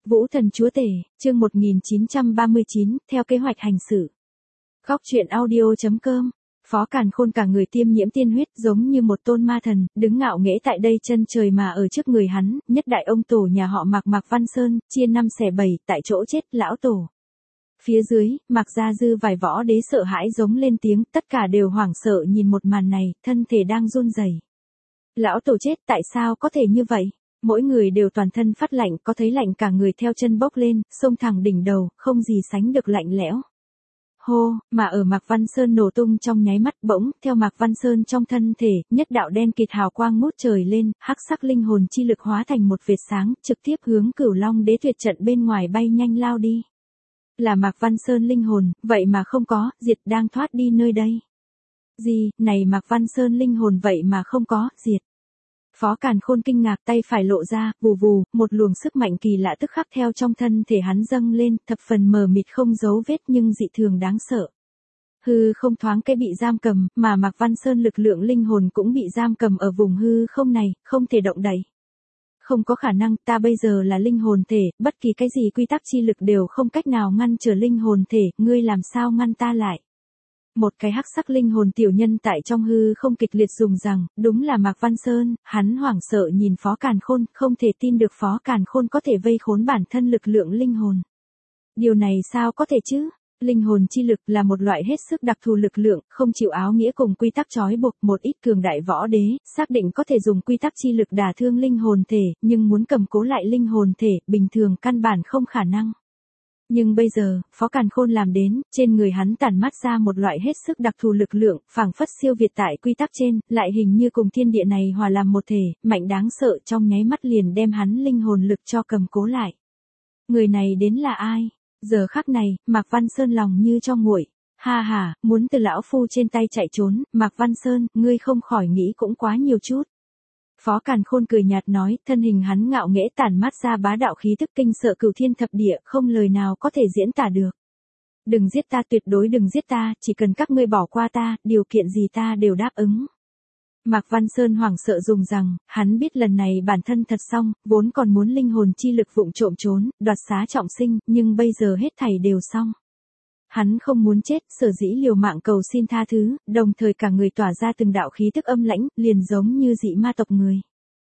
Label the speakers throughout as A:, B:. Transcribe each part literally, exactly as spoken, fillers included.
A: Vũ Thần Chúa Tể, chương một nghìn chín trăm ba mươi chín, theo kế hoạch hành xử. Góc truyện audio chấm com. Phó Càn Khôn cả người tiêm nhiễm tiên huyết giống như một tôn ma thần, đứng ngạo nghễ tại đây chân trời mà ở trước người hắn, nhất đại ông tổ nhà họ Mạc Mạc Văn Sơn, chia năm xẻ bảy, tại chỗ chết lão tổ. Phía dưới, Mạc Gia Dư vài võ đế sợ hãi giống lên tiếng, tất cả đều hoảng sợ nhìn một màn này, thân thể đang run rẩy. Lão tổ chết, tại sao có thể như vậy? Mỗi người đều toàn thân phát lạnh, có thấy lạnh cả người theo chân bốc lên, xông thẳng đỉnh đầu, không gì sánh được lạnh lẽo. Hô, mà ở Mạc Văn Sơn nổ tung trong nháy mắt bỗng, theo Mạc Văn Sơn trong thân thể, nhất đạo đen kịt hào quang ngút trời lên, hắc sắc linh hồn chi lực hóa thành một vệt sáng, trực tiếp hướng Cửu Long Đế tuyệt trận bên ngoài bay nhanh lao đi. Là Mạc Văn Sơn linh hồn, vậy mà không có, diệt đang thoát đi nơi đây. Gì, này Mạc Văn Sơn linh hồn vậy mà không có, diệt. Phó Càn Khôn kinh ngạc, tay phải lộ ra, vù vù, một luồng sức mạnh kỳ lạ tức khắc theo trong thân thể hắn dâng lên, thập phần mờ mịt không dấu vết nhưng dị thường đáng sợ. Hư không thoáng cái bị giam cầm, mà Mạc Văn Sơn lực lượng linh hồn cũng bị giam cầm ở vùng hư không này, không thể động đậy. Không có khả năng, ta bây giờ là linh hồn thể, bất kỳ cái gì quy tắc chi lực đều không cách nào ngăn trở linh hồn thể, ngươi làm sao ngăn ta lại? Một cái hắc sắc linh hồn tiểu nhân tại trong hư không kịch liệt dùng rằng, đúng là Mạc Văn Sơn, hắn hoảng sợ nhìn Phó Càn Khôn, không thể tin được Phó Càn Khôn có thể vây khốn bản thân lực lượng linh hồn. Điều này sao có thể chứ? Linh hồn chi lực là một loại hết sức đặc thù lực lượng, không chịu áo nghĩa cùng quy tắc trói buộc, một ít cường đại võ đế, xác định có thể dùng quy tắc chi lực đả thương linh hồn thể, nhưng muốn cầm cố lại linh hồn thể, bình thường căn bản không khả năng. Nhưng bây giờ, Phó Càn Khôn làm đến, trên người hắn tản mát ra một loại hết sức đặc thù lực lượng, phảng phất siêu việt tại quy tắc trên, lại hình như cùng thiên địa này hòa làm một thể, mạnh đáng sợ trong nháy mắt liền đem hắn linh hồn lực cho cầm cố lại. Người này đến là ai? Giờ khắc này, Mạc Văn Sơn lòng như cho nguội. Ha ha, muốn từ lão phu trên tay chạy trốn, Mạc Văn Sơn, ngươi không khỏi nghĩ cũng quá nhiều chút. Phó Càn Khôn cười nhạt nói, thân hình hắn ngạo nghễ tản mát ra bá đạo khí tức kinh sợ cửu thiên thập địa, không lời nào có thể diễn tả được. Đừng giết ta, tuyệt đối đừng giết ta, chỉ cần các ngươi bỏ qua ta, điều kiện gì ta đều đáp ứng. Mạc Văn Sơn hoảng sợ dùng rằng, hắn biết lần này bản thân thật xong, vốn còn muốn linh hồn chi lực vụng trộm trốn, đoạt xá trọng sinh, nhưng bây giờ hết thảy đều xong. Hắn không muốn chết, sở dĩ liều mạng cầu xin tha thứ, đồng thời cả người tỏa ra từng đạo khí tức âm lãnh, liền giống như dị ma tộc người.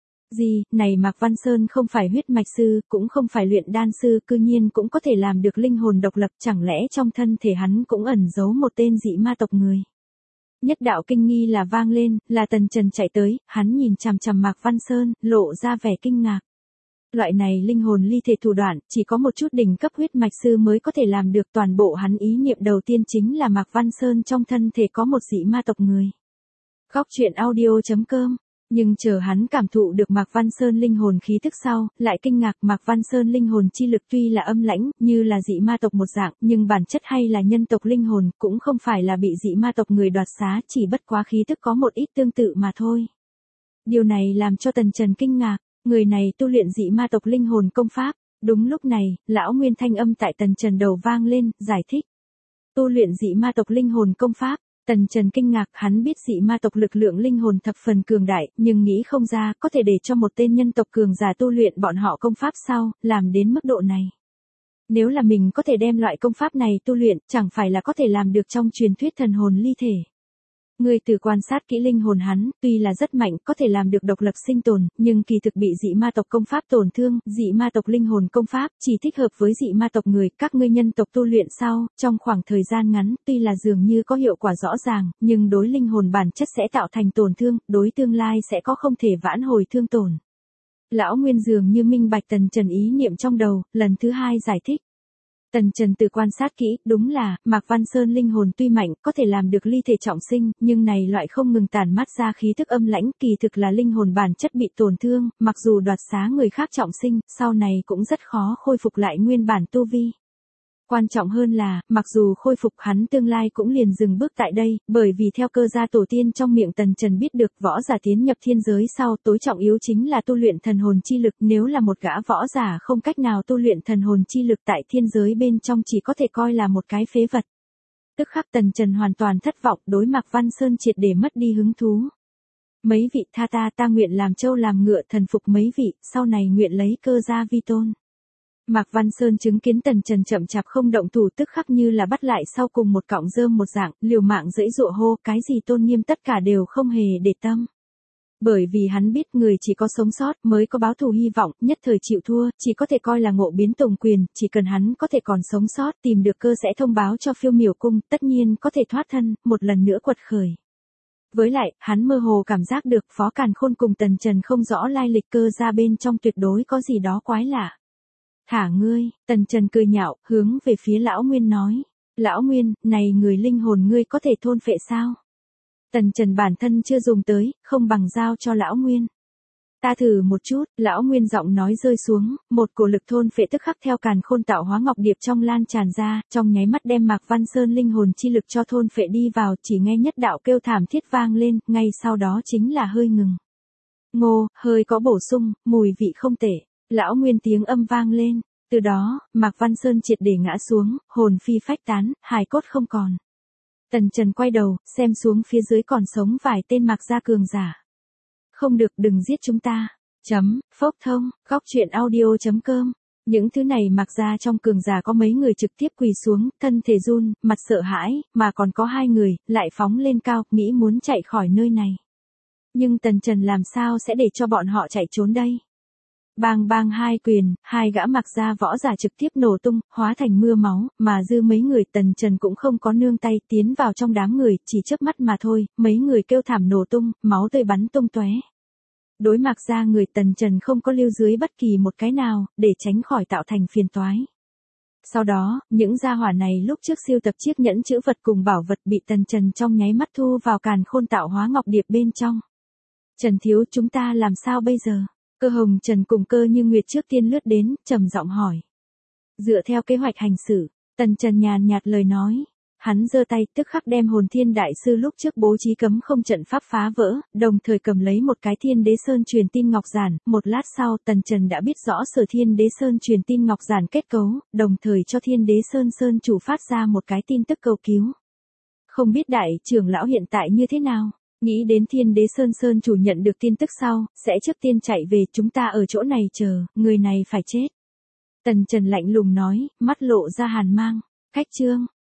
A: Gì, này Mạc Văn Sơn không phải huyết mạch sư, cũng không phải luyện đan sư, cư nhiên cũng có thể làm được linh hồn độc lập, chẳng lẽ trong thân thể hắn cũng ẩn giấu một tên dị ma tộc người. Nhất đạo kinh nghi là vang lên, là Tần Trần chạy tới, hắn nhìn chằm chằm Mạc Văn Sơn, lộ ra vẻ kinh ngạc. Loại này linh hồn ly thể thủ đoạn, chỉ có một chút đỉnh cấp huyết mạch sư mới có thể làm được, toàn bộ hắn ý niệm đầu tiên chính là Mạc Văn Sơn trong thân thể có một dị ma tộc người. Góc truyện audio chấm com. Nhưng chờ hắn cảm thụ được Mạc Văn Sơn linh hồn khí tức sau, lại kinh ngạc, Mạc Văn Sơn linh hồn chi lực tuy là âm lãnh, như là dị ma tộc một dạng, nhưng bản chất hay là nhân tộc linh hồn, cũng không phải là bị dị ma tộc người đoạt xá, chỉ bất quá khí tức có một ít tương tự mà thôi. Điều này làm cho Tần Trần kinh ngạc, người này tu luyện dị ma tộc linh hồn công pháp. Đúng lúc này, lão nguyên thanh âm tại Tần Trần đầu vang lên, giải thích. Tu luyện dị ma tộc linh hồn công pháp. Tần Trần kinh ngạc, hắn biết dị ma tộc lực lượng linh hồn thập phần cường đại, nhưng nghĩ không ra, có thể để cho một tên nhân tộc cường giả tu luyện bọn họ công pháp sau, làm đến mức độ này. Nếu là mình có thể đem loại công pháp này tu luyện, chẳng phải là có thể làm được trong truyền thuyết thần hồn ly thể. Người từ quan sát kỹ linh hồn hắn, tuy là rất mạnh, có thể làm được độc lập sinh tồn, nhưng kỳ thực bị dị ma tộc công pháp tổn thương, dị ma tộc linh hồn công pháp, chỉ thích hợp với dị ma tộc người, các ngươi nhân tộc tu luyện sau, trong khoảng thời gian ngắn, tuy là dường như có hiệu quả rõ ràng, nhưng đối linh hồn bản chất sẽ tạo thành tổn thương, đối tương lai sẽ có không thể vãn hồi thương tổn. Lão Nguyên dường như minh bạch Tần Trần ý niệm trong đầu, lần thứ hai giải thích. Tần Trần từ quan sát kỹ, đúng là, Mạc Văn Sơn linh hồn tuy mạnh, có thể làm được ly thể trọng sinh, nhưng này loại không ngừng tản mát ra khí thức âm lãnh, kỳ thực là linh hồn bản chất bị tổn thương, mặc dù đoạt xá người khác trọng sinh, sau này cũng rất khó khôi phục lại nguyên bản tu vi. Quan trọng hơn là, mặc dù khôi phục hắn tương lai cũng liền dừng bước tại đây, bởi vì theo cơ gia tổ tiên trong miệng Tần Trần biết được võ giả tiến nhập thiên giới sau tối trọng yếu chính là tu luyện thần hồn chi lực, nếu là một gã võ giả không cách nào tu luyện thần hồn chi lực tại thiên giới bên trong chỉ có thể coi là một cái phế vật. Tức khắc Tần Trần hoàn toàn thất vọng, đối Mạc Văn Sơn triệt để mất đi hứng thú. Mấy vị tha ta ta nguyện làm trâu làm ngựa thần phục mấy vị, sau này nguyện lấy cơ gia vi tôn. Mạc Văn Sơn chứng kiến Tần Trần chậm chạp không động thủ tức khắc như là bắt lại sau cùng một cọng rơm một dạng, liều mạng giãy giụa hô, cái gì tôn nghiêm tất cả đều không hề để tâm. Bởi vì hắn biết người chỉ có sống sót mới có báo thù hy vọng, nhất thời chịu thua, chỉ có thể coi là ngộ biến tùng quyền, chỉ cần hắn có thể còn sống sót tìm được cơ sẽ thông báo cho Phiêu Miểu Cung, tất nhiên có thể thoát thân, một lần nữa quật khởi. Với lại, hắn mơ hồ cảm giác được Phó Càn Khôn cùng Tần Trần không rõ lai lịch cơ ra bên trong tuyệt đối có gì đó quái lạ. Thả ngươi, Tần Trần cười nhạo, hướng về phía Lão Nguyên nói. Lão Nguyên, này người linh hồn ngươi có thể thôn phệ sao? Tần Trần bản thân chưa dùng tới, không bằng giao cho Lão Nguyên. Ta thử một chút, Lão Nguyên giọng nói rơi xuống, một cổ lực thôn phệ tức khắc theo Càn Khôn tạo hóa ngọc điệp trong lan tràn ra, trong nháy mắt đem Mạc Văn Sơn linh hồn chi lực cho thôn phệ đi vào, chỉ nghe nhất đạo kêu thảm thiết vang lên, ngay sau đó chính là hơi ngừng. Ngô, hơi có bổ sung, mùi vị không tệ. Lão Nguyên tiếng âm vang lên, từ đó, Mạc Văn Sơn triệt để ngã xuống, hồn phi phách tán, hài cốt không còn. Tần Trần quay đầu, xem xuống phía dưới còn sống vài tên Mạc gia cường giả. Không được, đừng giết chúng ta. Chấm, phốc thông, góc truyện audio chấm com. Những thứ này Mạc gia trong cường giả có mấy người trực tiếp quỳ xuống, thân thể run, mặt sợ hãi, mà còn có hai người, lại phóng lên cao, nghĩ muốn chạy khỏi nơi này. Nhưng Tần Trần làm sao sẽ để cho bọn họ chạy trốn đây? Bang bang hai quyền, hai gã Mạc gia võ giả trực tiếp nổ tung, hóa thành mưa máu, mà dư mấy người Tần Trần cũng không có nương tay, tiến vào trong đám người, chỉ chớp mắt mà thôi, mấy người kêu thảm nổ tung, máu tươi bắn tung tóe. Đối Mạc gia người Tần Trần không có lưu dưới bất kỳ một cái nào, để tránh khỏi tạo thành phiền toái. Sau đó, những gia hỏa này lúc trước siêu tập chiếc nhẫn chữ vật cùng bảo vật bị Tần Trần trong nháy mắt thu vào Càn Khôn tạo hóa ngọc điệp bên trong. Trần thiếu, chúng ta làm sao bây giờ? Cơ Hồng Trần cùng Cơ Như Nguyệt trước tiên lướt đến, trầm giọng hỏi. Dựa theo kế hoạch hành xử, Tần Trần nhàn nhạt lời nói. Hắn giơ tay tức khắc đem hồn thiên đại sư lúc trước bố trí cấm không trận pháp phá vỡ, đồng thời cầm lấy một cái thiên đế sơn truyền tin ngọc giản. Một lát sau Tần Trần đã biết rõ sở thiên đế sơn truyền tin ngọc giản kết cấu, đồng thời cho thiên đế sơn sơn chủ phát ra một cái tin tức cầu cứu. Không biết đại trưởng lão hiện tại như thế nào? Nghĩ đến thiên đế sơn sơn chủ nhận được tin tức sau, sẽ trước tiên chạy về, chúng ta ở chỗ này chờ, người này phải chết. Tần Trần lạnh lùng nói, mắt lộ ra hàn mang. Khách trương,